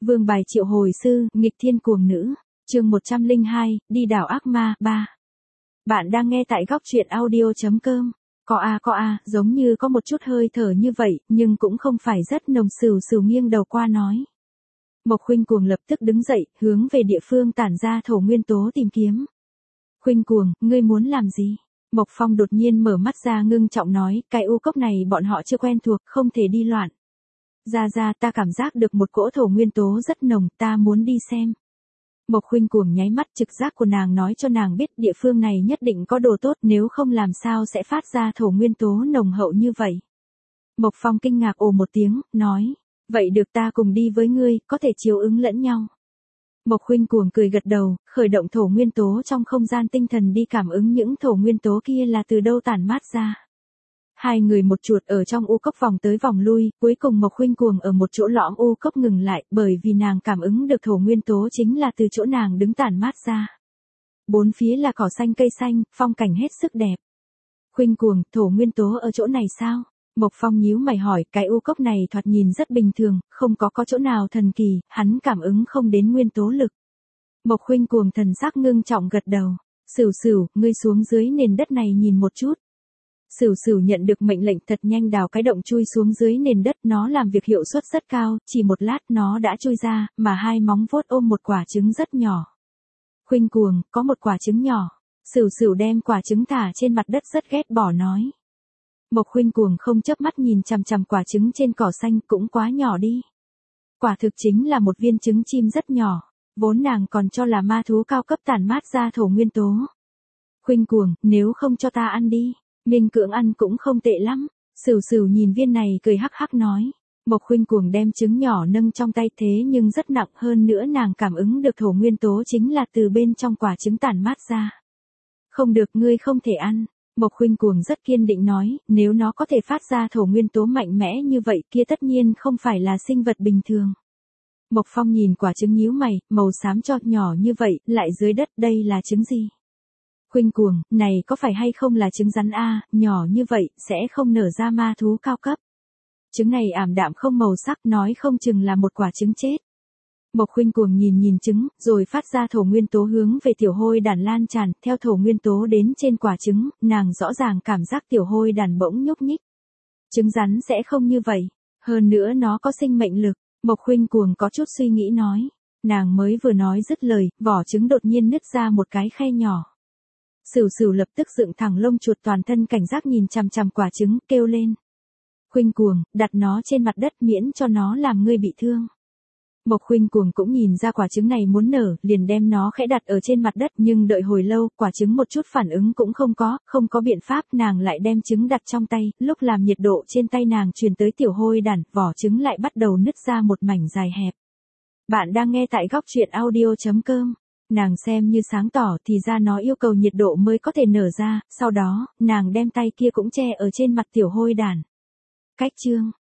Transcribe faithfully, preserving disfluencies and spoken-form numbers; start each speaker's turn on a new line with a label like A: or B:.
A: Vương bài triệu hồi sư, nghịch thiên cuồng nữ. Chương một trăm lẻ hai, đi đảo ác ma, ba. Bạn đang nghe tại góc truyện audio chấm com. Có a có a, giống như có một chút hơi thở như vậy, nhưng cũng không phải rất nồng. Sửu sửu nghiêng đầu qua nói. Mộc Khuynh Cuồng lập tức đứng dậy, hướng về địa phương tản ra thổ nguyên tố tìm kiếm. Khuynh Cuồng, ngươi muốn làm gì? Mộc Phong đột nhiên mở mắt ra ngưng trọng nói, cái u cốc này bọn họ chưa quen thuộc, không thể đi loạn. Ra ra, ta cảm giác được một cỗ thổ nguyên tố rất nồng, ta muốn đi xem. Mộc Khuynh Cuồng nháy mắt, trực giác của nàng nói cho nàng biết địa phương này nhất định có đồ tốt, nếu không làm sao sẽ phát ra thổ nguyên tố nồng hậu như vậy. Mộc Phong kinh ngạc ồ một tiếng, nói, vậy được, ta cùng đi với ngươi, có thể chiếu ứng lẫn nhau. Mộc Khuynh Cuồng cười gật đầu, khởi động thổ nguyên tố trong không gian tinh thần đi cảm ứng những thổ nguyên tố kia là từ đâu tản mát ra. Hai người một chuột ở trong u cốc vòng tới vòng lui, cuối cùng Mộc Khuynh Cuồng ở một chỗ lõm u cốc ngừng lại, bởi vì nàng cảm ứng được thổ nguyên tố chính là từ chỗ nàng đứng tản mát ra. Bốn phía là cỏ xanh cây xanh, phong cảnh hết sức đẹp. Khuynh Cuồng, thổ nguyên tố ở chỗ này sao? Mộc Phong nhíu mày hỏi, cái u cốc này thoạt nhìn rất bình thường, không có có chỗ nào thần kỳ, hắn cảm ứng không đến nguyên tố lực. Mộc Khuynh Cuồng thần sắc ngưng trọng gật đầu. Sửu sửu, ngươi xuống dưới nền đất này nhìn một chút. Sửu sửu nhận được mệnh lệnh thật nhanh đào cái động chui xuống dưới nền đất, nó làm việc hiệu suất rất cao, chỉ một lát nó đã chui ra, mà hai móng vuốt ôm một quả trứng rất nhỏ. Khuynh Cuồng, có một quả trứng nhỏ. Sửu sửu đem quả trứng thả trên mặt đất rất ghét bỏ nói. Mộc Khuynh Cuồng không chớp mắt nhìn chằm chằm quả trứng trên cỏ xanh, cũng quá nhỏ đi. Quả thực chính là một viên trứng chim rất nhỏ, vốn nàng còn cho là ma thú cao cấp tản mát ra thổ nguyên tố. Khuynh Cuồng, nếu không cho ta ăn đi. Minh cưỡng ăn cũng không tệ lắm. Sửu sửu nhìn viên này cười hắc hắc nói. Mộc Khuynh Cuồng đem trứng nhỏ nâng trong tay, thế nhưng rất nặng, hơn nữa nàng cảm ứng được thổ nguyên tố chính là từ bên trong quả trứng tản mát ra. Không được, ngươi không thể ăn. Mộc Khuynh Cuồng rất kiên định nói, nếu nó có thể phát ra thổ nguyên tố mạnh mẽ như vậy kia tất nhiên không phải là sinh vật bình thường. Mộc Phong nhìn quả trứng nhíu mày, màu xám chót nhỏ như vậy, lại dưới đất, đây là trứng gì? Khuynh Cuồng, này có phải hay không là trứng rắn a, nhỏ như vậy, sẽ không nở ra ma thú cao cấp. Trứng này ảm đạm không màu sắc, nói không chừng là một quả trứng chết. Mộc Khuynh Cuồng nhìn nhìn trứng, rồi phát ra thổ nguyên tố hướng về tiểu hôi đàn lan tràn, theo thổ nguyên tố đến trên quả trứng, nàng rõ ràng cảm giác tiểu hôi đàn bỗng nhúc nhích. Trứng rắn sẽ không như vậy, hơn nữa nó có sinh mệnh lực. Mộc Khuynh Cuồng có chút suy nghĩ nói, nàng mới vừa nói dứt lời, vỏ trứng đột nhiên nứt ra một cái khe nhỏ. Sửu sửu lập tức dựng thẳng lông chuột, toàn thân cảnh giác nhìn chằm chằm quả trứng, kêu lên. Khuynh Cuồng, đặt nó trên mặt đất miễn cho nó làm ngươi bị thương. Mộc Khuynh Cuồng cũng nhìn ra quả trứng này muốn nở, liền đem nó khẽ đặt ở trên mặt đất, nhưng đợi hồi lâu, quả trứng một chút phản ứng cũng không có, không có biện pháp, nàng lại đem trứng đặt trong tay, lúc làm nhiệt độ trên tay nàng truyền tới tiểu hôi đàn, vỏ trứng lại bắt đầu nứt ra một mảnh dài hẹp. Bạn đang nghe tại góc truyện audio chấm com. Nàng xem như sáng tỏ, thì ra nó yêu cầu nhiệt độ mới có thể nở ra, sau đó, nàng đem tay kia cũng che ở trên mặt tiểu hôi đàn. Cách chương,